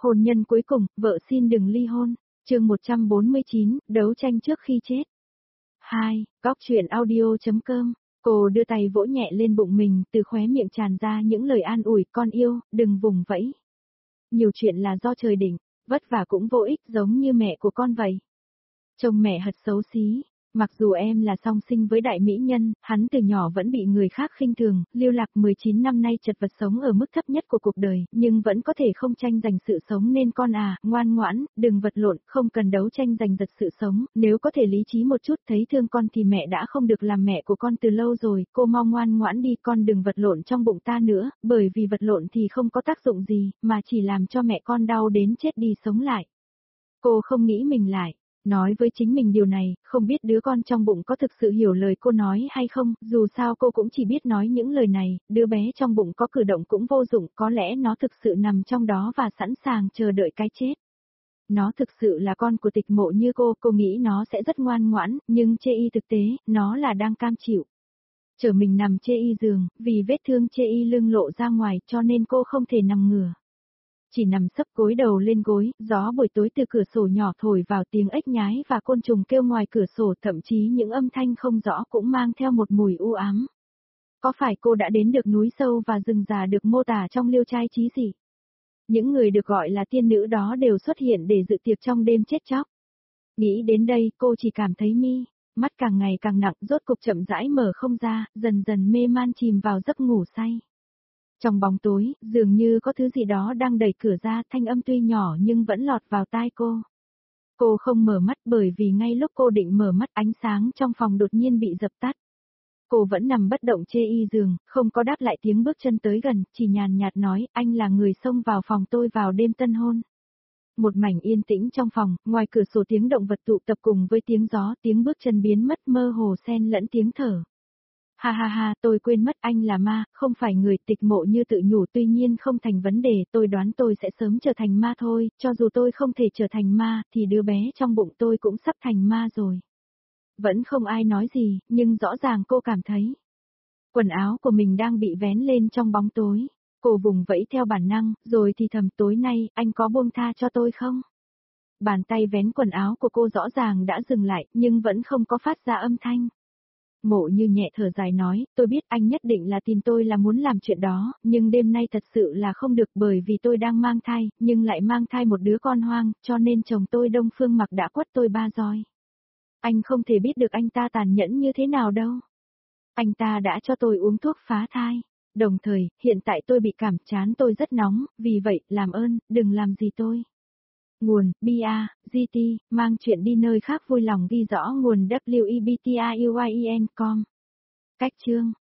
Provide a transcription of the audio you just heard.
Hôn nhân cuối cùng, vợ xin đừng ly hôn. Chương 149, đấu tranh trước khi chết. 2. Góc truyện audio.com. Cô đưa tay vỗ nhẹ lên bụng mình, từ khóe miệng tràn ra những lời an ủi, con yêu, đừng vùng vẫy. Nhiều chuyện là do trời định, vất vả cũng vô ích, giống như mẹ của con vậy. Chồng mẹ thật xấu xí. Mặc dù em là song sinh với đại mỹ nhân, hắn từ nhỏ vẫn bị người khác khinh thường, lưu lạc 19 năm nay chật vật sống ở mức thấp nhất của cuộc đời, nhưng vẫn có thể không tranh giành sự sống nên con à, ngoan ngoãn, đừng vật lộn, không cần đấu tranh giành giật sự sống, nếu có thể lý trí một chút thấy thương con thì mẹ đã không được làm mẹ của con từ lâu rồi, cô mau ngoan ngoãn đi, con đừng vật lộn trong bụng ta nữa, bởi vì vật lộn thì không có tác dụng gì, mà chỉ làm cho mẹ con đau đến chết đi sống lại. Cô không nghĩ mình lại. Nói với chính mình điều này, không biết đứa con trong bụng có thực sự hiểu lời cô nói hay không, dù sao cô cũng chỉ biết nói những lời này, đứa bé trong bụng có cử động cũng vô dụng, có lẽ nó thực sự nằm trong đó và sẵn sàng chờ đợi cái chết. Nó thực sự là con của Tịch Mộ như cô nghĩ nó sẽ rất ngoan ngoãn, nhưng chê y thực tế, nó là đang cam chịu. Chờ mình nằm chê y giường, vì vết thương chê y lưng lộ ra ngoài cho nên cô không thể nằm ngửa. Chỉ nằm sấp gối đầu lên gối, gió buổi tối từ cửa sổ nhỏ thổi vào, tiếng ếch nhái và côn trùng kêu ngoài cửa sổ, thậm chí những âm thanh không rõ cũng mang theo một mùi u ám. Có phải cô đã đến được núi sâu và rừng già được mô tả trong Liêu Trai Chí Dị? Những người được gọi là tiên nữ đó đều xuất hiện để dự tiệc trong đêm chết chóc. Nghĩ đến đây, cô chỉ cảm thấy mắt càng ngày càng nặng, rốt cục chậm rãi mở không ra, dần dần mê man chìm vào giấc ngủ say. Trong bóng tối, dường như có thứ gì đó đang đẩy cửa ra, thanh âm tuy nhỏ nhưng vẫn lọt vào tai cô. Cô không mở mắt bởi vì ngay lúc cô định mở mắt ánh sáng trong phòng đột nhiên bị dập tắt. Cô vẫn nằm bất động chê y giường, không có đáp lại tiếng bước chân tới gần, chỉ nhàn nhạt nói, anh là người xông vào phòng tôi vào đêm tân hôn. Một mảnh yên tĩnh trong phòng, ngoài cửa sổ tiếng động vật tụ tập cùng với tiếng gió, tiếng bước chân biến mất mơ hồ xen lẫn tiếng thở. Ha ha ha, tôi quên mất anh là ma, không phải người. Tịch Mộ như tự nhủ, tuy nhiên không thành vấn đề, tôi đoán tôi sẽ sớm trở thành ma thôi, cho dù tôi không thể trở thành ma, thì đứa bé trong bụng tôi cũng sắp thành ma rồi. Vẫn không ai nói gì, nhưng rõ ràng cô cảm thấy quần áo của mình đang bị vén lên trong bóng tối. Cô vùng vẫy theo bản năng, rồi thì thầm, tối nay, anh có buông tha cho tôi không? Bàn tay vén quần áo của cô rõ ràng đã dừng lại, nhưng vẫn không có phát ra âm thanh. Mộ như nhẹ thở dài nói, tôi biết anh nhất định là tìm tôi là muốn làm chuyện đó, nhưng đêm nay thật sự là không được bởi vì tôi đang mang thai, nhưng lại mang thai một đứa con hoang, cho nên chồng tôi Đông Phương Mặc đã quất tôi 3 roi. Anh không thể biết được anh ta tàn nhẫn như thế nào đâu. Anh ta đã cho tôi uống thuốc phá thai. Đồng thời, hiện tại tôi bị cảm chán, tôi rất nóng, vì vậy, làm ơn, đừng làm gì tôi. Nguồn, BA, GT, mang chuyện đi nơi khác vui lòng ghi rõ nguồn WEBTIUIEN.com. Cách chương.